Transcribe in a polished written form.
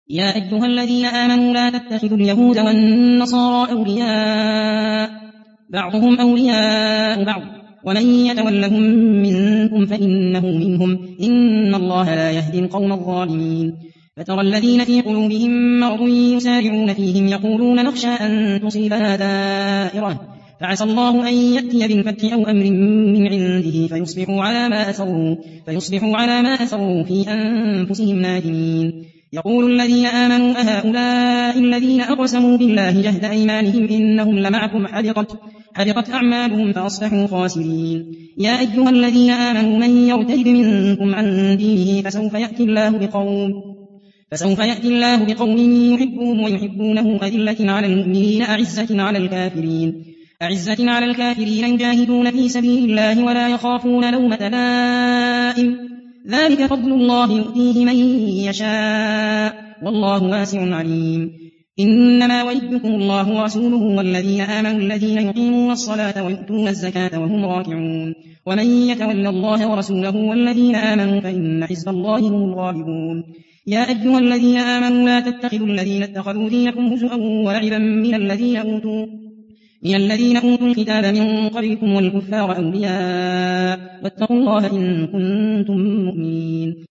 يا أيها الذين آمنوا لا تتخذوا اليهود والنصارى أولياء بعضهم أولياء بعض ومن يتولهم منكم فإنه منهم إن الله لا يهدي القوم الظالمين فترى الذين في قلوبهم مرض يسارعون فيهم يقولون نخشى أن تصيبنا دائرة فعسى الله أن يأتي بالفتح أو أمر من عنده فيصبحوا على ما أسروا في أنفسهم نادمين يقول الذين آمنوا أهؤلاء الذين أقسموا بالله جهد أيمانهم إنهم لمعكم حبطت أعمالهم فأصبحوا خاسرين يا أيها الذين آمنوا من يرتد منكم عن دينه فسوف يأتي الله بقوم يحبهم ويحبونه أذلة على المؤمنين أعزة على الكافرين يجاهدون في سبيل الله ولا يخافون لومة لائم ذلك فضل الله يؤتيه من يشاء والله واسع عليم إنما وليكم الله ورسوله والذين آمنوا الذين يقيمون الصلاة ويؤتون الزكاة وهم راكعون ومن يتول الله ورسوله والذين آمنوا فإن حزب الله هم الغالبون يا أيها الذين آمنوا لا تتخذوا الذين اتخذوا دينكم هزوا ولعبا من الذين أوتوا الكتاب من قبلكم والكفار أولياء واتقوا الله إن كنتم مؤمنين